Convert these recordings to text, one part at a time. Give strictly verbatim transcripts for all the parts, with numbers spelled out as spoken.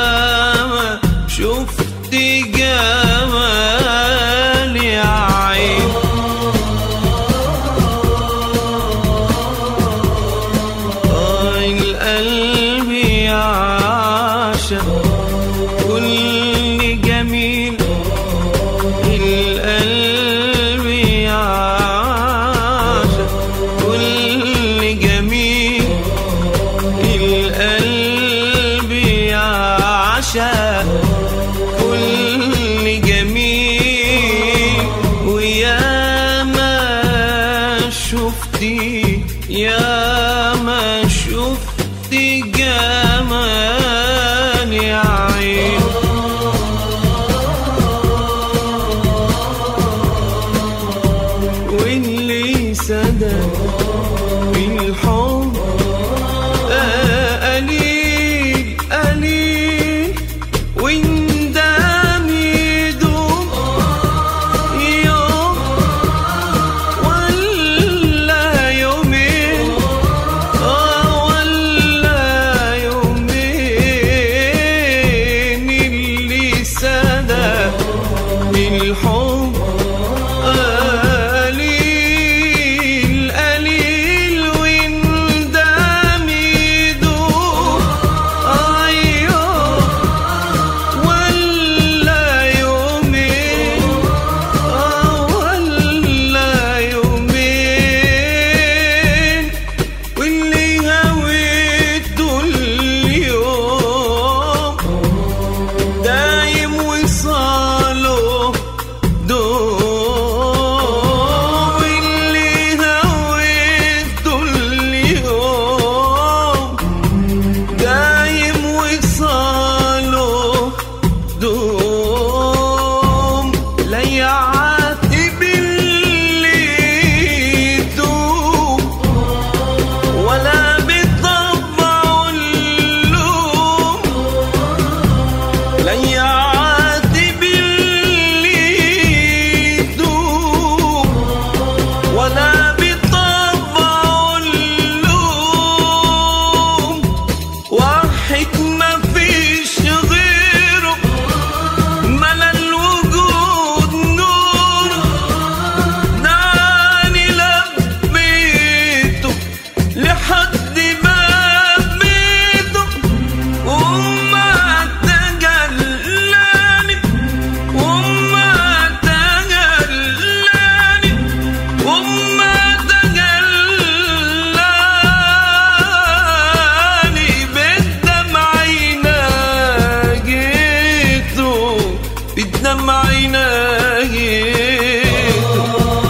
ياما شفت جمال يا عين. آه القلب يعشق كل جميل، القلب يعشق كل جميل، القلب يعشق كل جميل. ويا ما شفتي يا ما شفتي جمال يا عين. واللي صدق بالحب قليل قليل، وندم يدوم يوم ولا يومين، آه ولا يومين. اللي صدق بالحب قليل قليل، وندم يدوم أيوه ولا يومين، آه ولا يومين. واللي هويته اليوم دايم وصاله دوم، واللي هويته اليوم دايم وصاله دوم. لا يعاتب اللي يدوم ولا بيطبعوا اللوم، لا يعاتب اللي يدوم ولا بيطبعوا اللوم. واحد ما فيش غيره ملا الوجود نوره، دعاني لبيته لحد باب بيته، وما تجلاني وما تجلاني وما تجلاني. بالدمع ناجيته بالدمع ناجيته.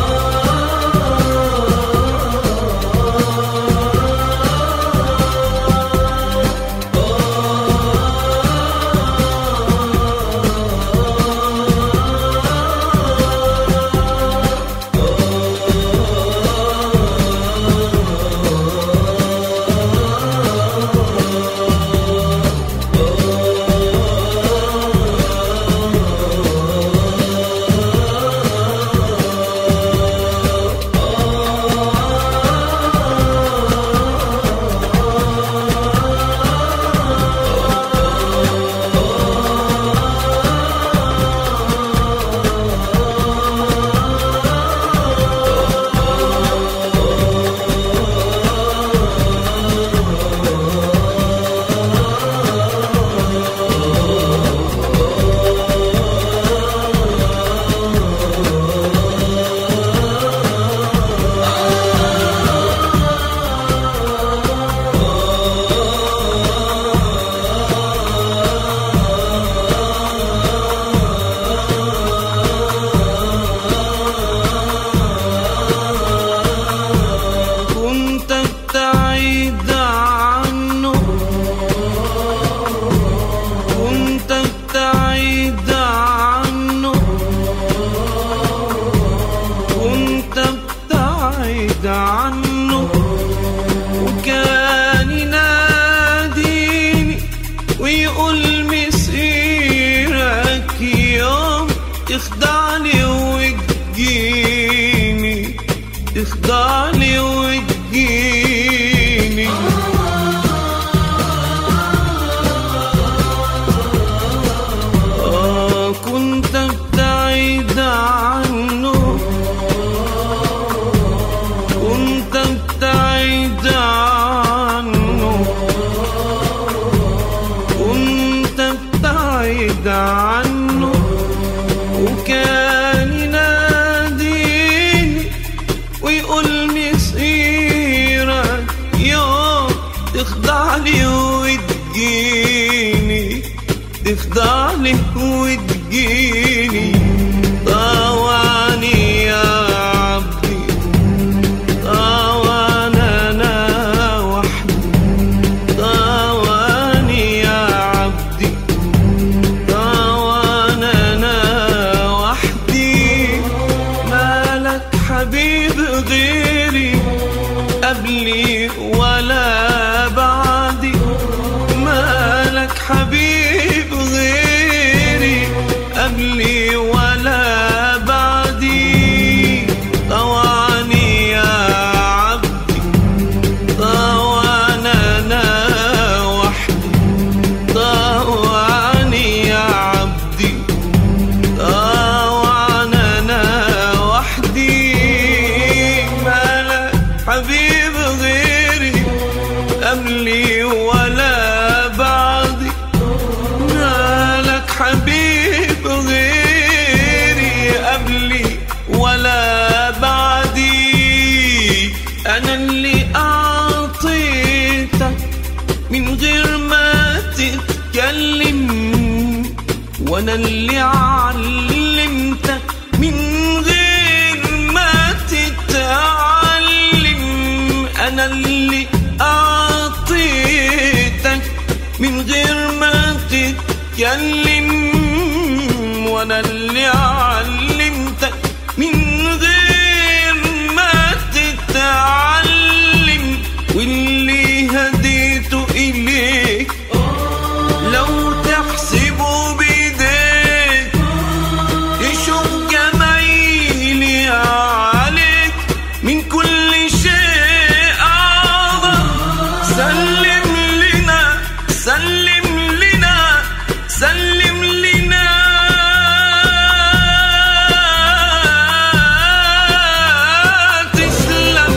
تخدعني وتجيني، تخدعني وتجيني. بعيد عنه، وكان يناديني ويقول مسيرك يوم تخضعلي وتجيني، تخضعلي وتجيني. طوعني يا عبدي، طوعني أنا وحدي، طوعني يا عبدي، طوعني أنا وحدي. مالك حبيب غيري قبلي ولا بعدي، مالك حبيب غيري قبلي ولا بعدي. طوعني يا عبدي، طوعني أنا وحدي، طوعني يا عبدي، طوعني أنا وحدي. مالك حبيب غيري قبلي ولا بعدي، مالك حبيب غيري قبلي ولا بعدي. أنا اللي أعطيتك من غير ما تتكلم، وأنا اللي علمتك من غير ما تتعلم. أنا اللي أعطيتك من غير ما تتكلم، وأنا اللي علمتك من غير ما تتعلم، واللي هديته إليك لو تحسبه بإيديك تشوف جمايلي عليك من كل شيء أعظم. سلم لنا سلم لنا سلم لنا تسلم.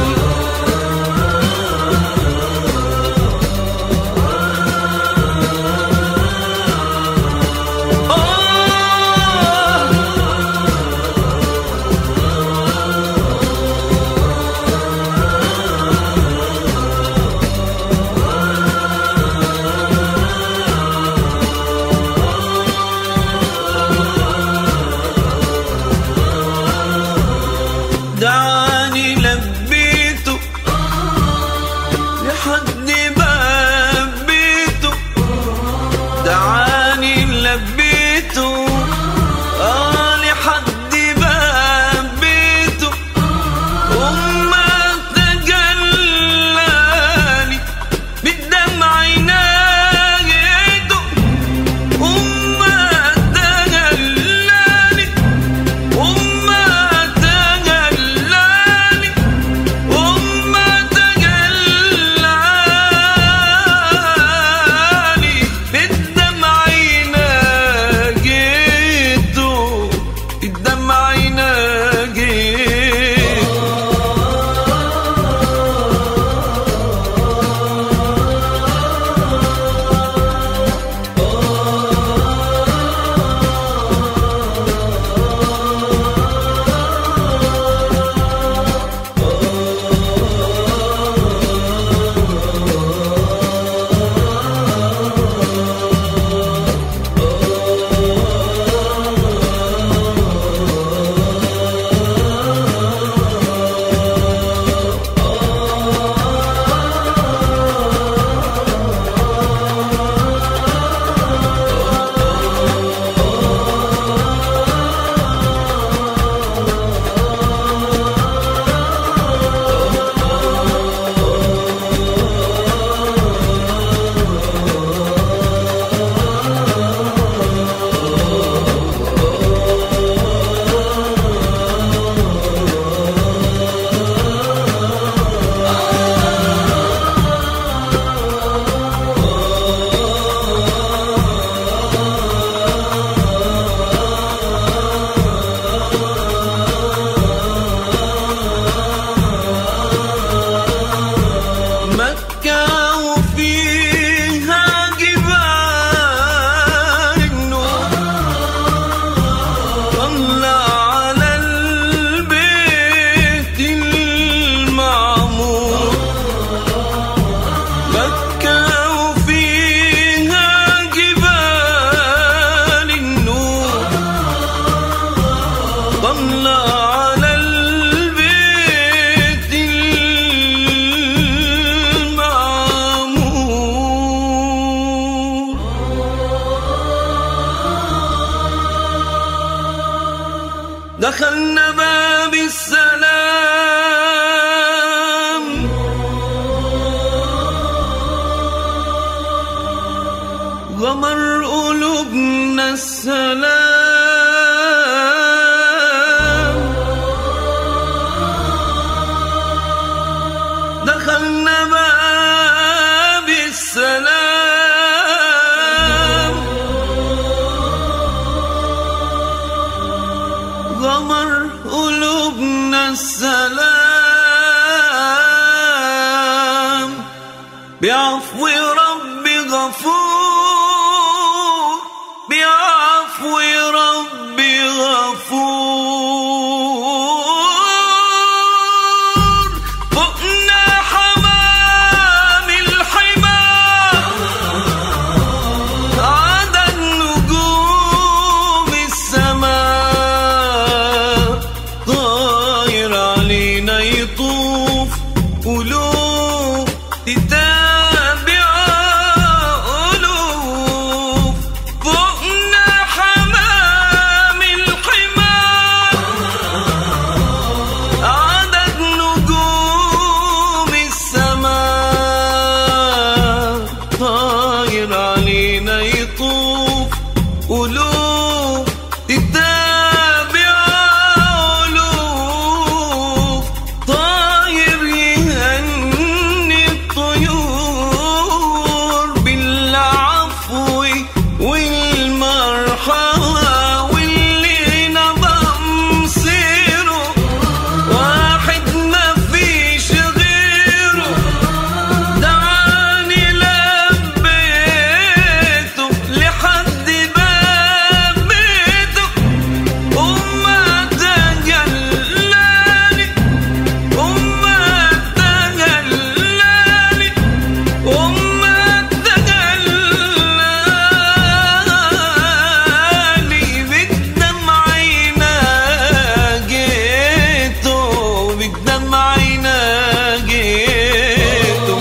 دعاني لبيته لحد باب بيته، دعاني لبيته آه لحد باب بيته. وما تجلالي بالدمع ناجيته، وما تجلالي وما تجلالي وما تجلالي بالدمع دخلنا باب السلام، غمر قلوبنا السلام، دخلنا باب السلام، غمر قلوبنا السلام، بعفو ربي غفور، بعفو ربي غفور. فوقنا حمام الحمى، عدد نجوم السماء، طاير علينا يطوف، قلوب تتابع ألوف. فوقنا حمام الحمى، عدد نجوم السماء، طاير علينا يطوف، قلوب تتابع ألوف. طاير يهني الطيور بالعفو والمرحمة، واللي نضم سيره واحد ما فيش غيره، دعاني لبيته لحد باب بيته. وما تجلاني، وما تجلاني، وما تجلاني، بدمعينا جيته، بدمعينا جيته.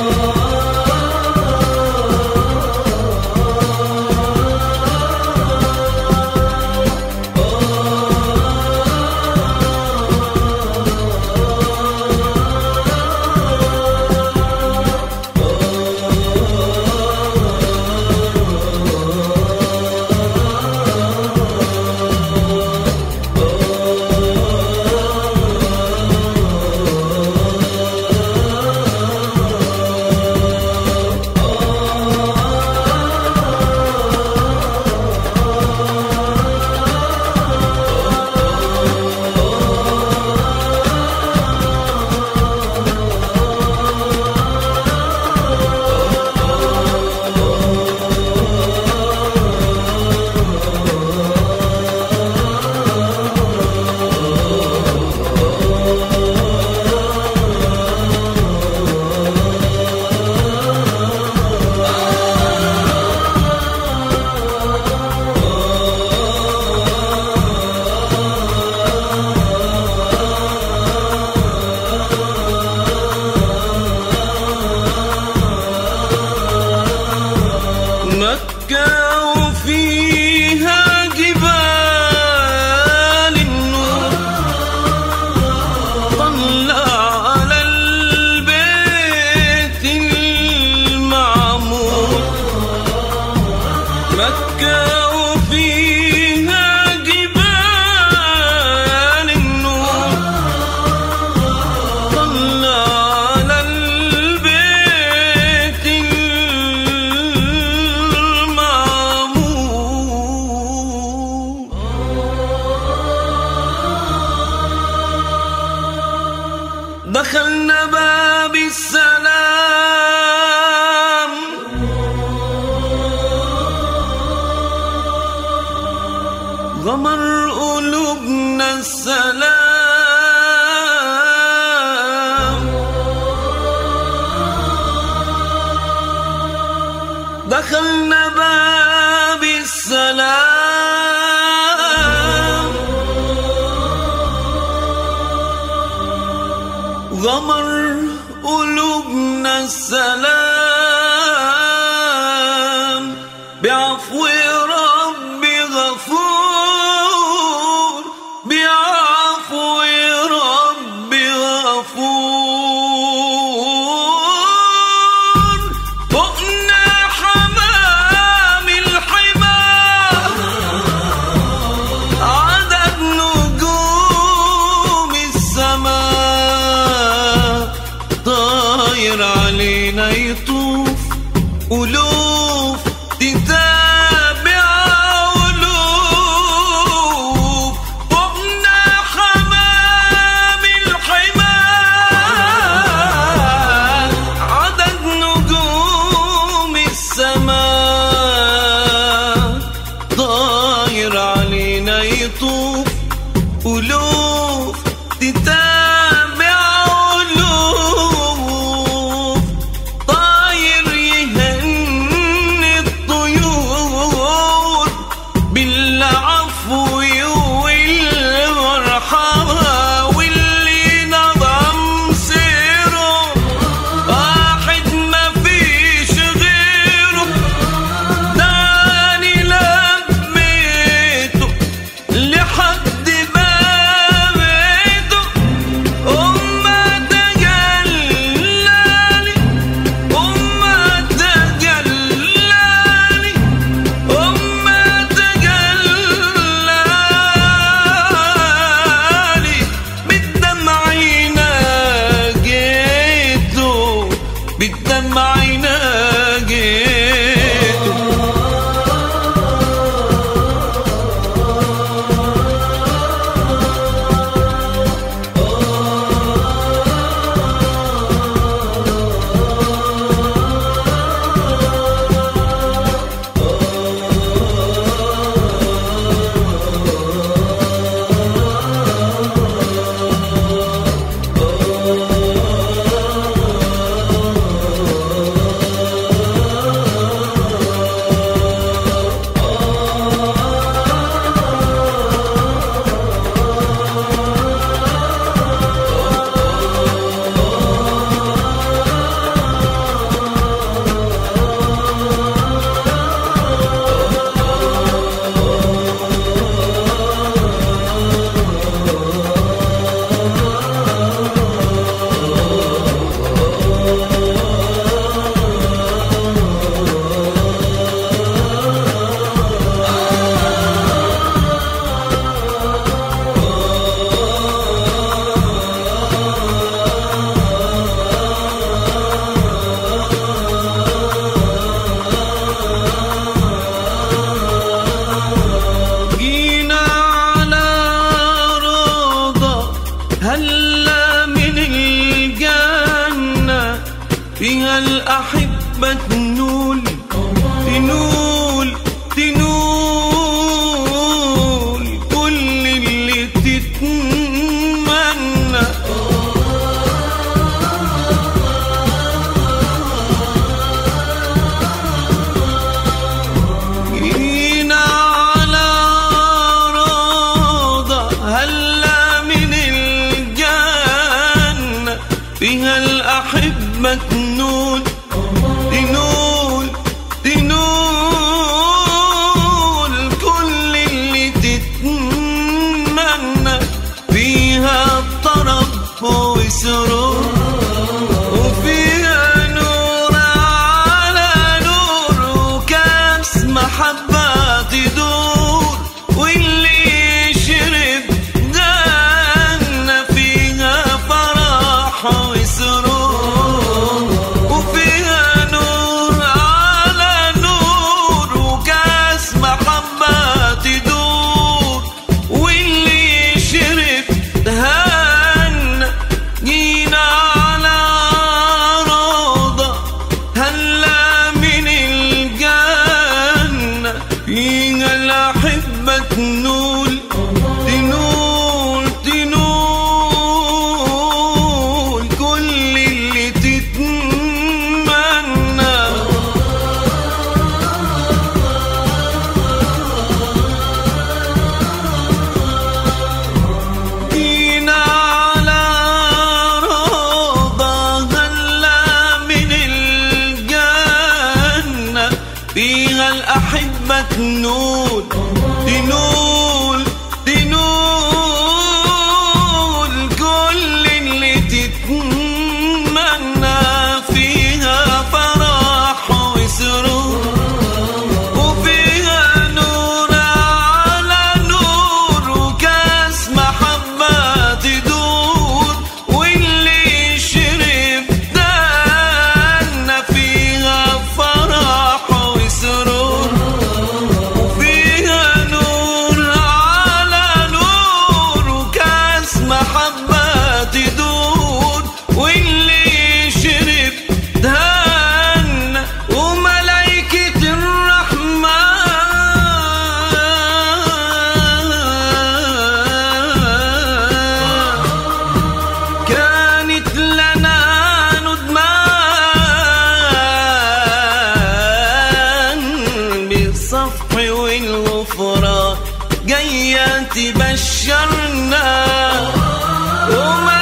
مكة وفيها جبال النور، طلع على البيت المعمور. مكة وفيها جبال النور، طلع على البيت المعمور. دخلنا باب السلام، غمر قلوبنا السلام، دخلنا باب السلام، غمر قلوبنا السلام، بعفو ربي غفور، بعفو تنول تنول تنول كل اللي تتمنى. جينا على روضة هلا من الجنة فيها الأحبة تنول تنول تنول كل اللي تتمنى فيها طرب وسرور وفيها نور على نور وكاس محبة تدور واللي يشرب جنة فيها فرح وسرور وفيها نور على نور وكاس محبة تدور واللي يشرب تهنى. جينا على روضة هلا من الجنة فيها الأحبة تنول تنول تنول كل اللي تتمنى. جينا على روضة هلا من الجنة فيها الأحبة تنول تنول تنول كل اللي تتمنى فيها فرح وسرور وفيها نور على نور وكاس محبة تدور واللي يشرب دنا فيها فرح وسرور وفيها نور على نور وكاس محبة تدور واللي يشرب دهن وملايكة الرحمن كانت لنا ندمان بالصفح والغفران جاية تبشرنا وما